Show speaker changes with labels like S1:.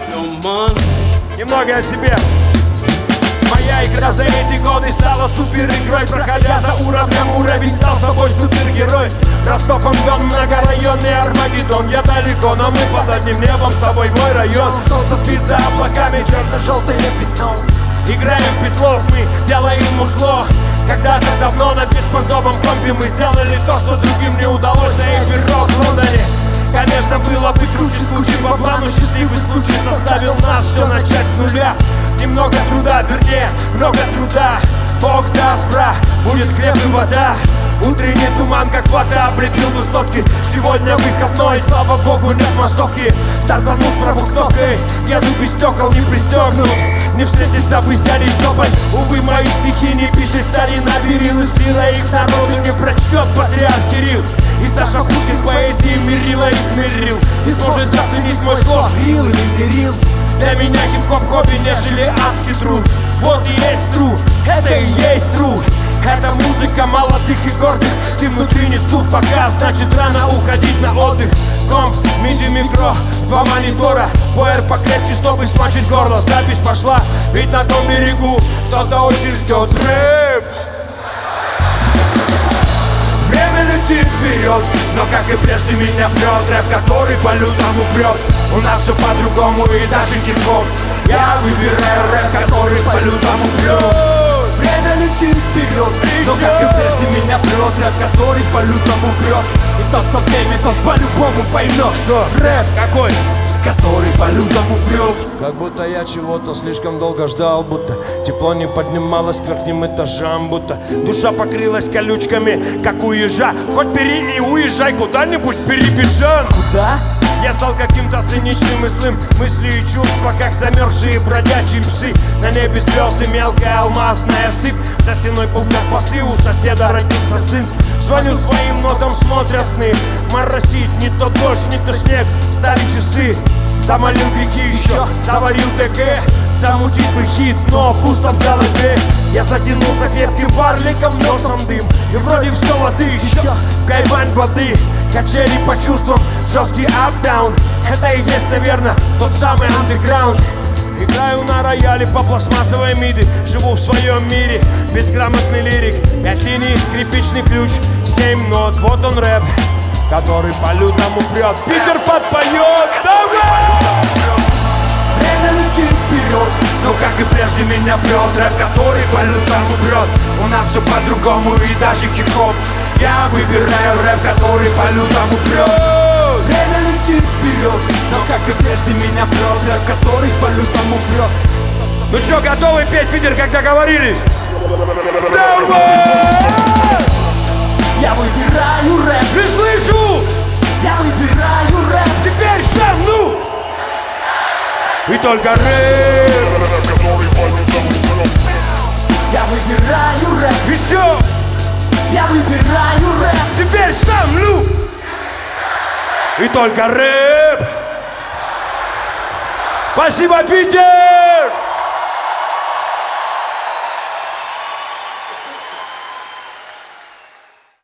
S1: Немного о себе. Моя игра за эти годы стала супер игрой. Проходя за уровень, стал собой супергерой. Ростов-on-Don, многорайонный Армагеддон. Я далеко, но мы под одним небом, с тобой мой район. Солнце спит за облаками, черно-желтое пятно. Играем в петлов, мы делаем музло. Когда-то давно на беспонтовом компе мы сделали то, что другим не удалось. За Эйпи-Рок в Лондоне. Конечно, было бы круче с кучей бабла, но счастливый случай заставил нас все начать с нуля. Немного труда, вернее, много труда. Бог даст, бра, будет хлеб и вода. Утренний туман, как вода, облепил высотки. Сегодня выходной, слава богу, нет массовки. Стартанул с пробуксовкой, еду без стекол, не пристегнут. Не встретиться бы с дядей Степой. Увы, мои стихи не пишет старина Берил. И слила их народу не прочтет патриарх Кирилл. И Саша Пушкин поэзии мирила и смирил. Не сможет оценить мой слог, рил или мерил. Для меня хип-хоп хобби, нежели адский труд. Вот и есть true, это и есть true. Это музыка молодых и гордых. Ты внутри не стух пока, значит рано уходить на отдых. Комп, миди, микро, два монитора. Пуэр покрепче, чтобы смочить горло. Запись пошла, ведь на том берегу кто-то очень ждет рэп. Время летит вперед, но как и прежде меня прет рэп, который по лютому прет. У нас все по-другому и даже хип-хоп. Я выбираю рэп, который по лютому прет. Время летит вперед, но как и прежде меня прет рэп, который по лютому прет. И тот, кто в теме, тот по-любому поймет, что рэп какой, который по лютому прет.
S2: Как будто я чего-то слишком долго ждал, будто тепло не поднималось к верхним этажам, будто душа покрылась колючками, как у ежа. Хоть бери и уезжай куда-нибудь, Биробиджан.
S1: Куда?
S2: Я стал каким-то циничным и злым. Мысли и чувства, как замерзшие бродячие псы. На небе звезды, мелкая алмазная сыпь. За стеной бубнят басы, у соседа родился сын. Звоню своим нотам, смотрят сны. Моросит не то дождь, не то снег. Стали часы, замолил грехи еще. Заварил ТГ, замутить бы хит, но пусто в голове. Я затянулся крепким варликом, носом дым. И вроде все воды еще, кайфань воды. Качели по чувствам, жесткий ап-даун. Это и есть, наверное, тот самый андеграунд. Играю на рояле по пластмассовой миди. Живу в своем мире, безграмотный лирик. 5 линий, скрипичный ключ, 7 нот. Вот он рэп, который по лютому прет. Питер подпоет, давай!
S1: Время летит вперед, но как и прежде меня прет рэп, который по лютому прет. У нас все по-другому и даже хип-хоп. Я выбираю рэп, который по лютому прет. Время летит вперед, но как и прежде меня прет рэп, который по лютому прет.
S2: Ну что, готовы петь, Питер, как договорились? Давай!
S1: Я выбираю рэп,
S2: Не слышу!
S1: я выбираю рэп.
S2: Теперь сам, ну! И только рэп!
S1: Я выбираю рэп,
S2: Еще!
S1: я выбираю рэп.
S2: Теперь сам, ну! И только рэп! Спасибо, Питер!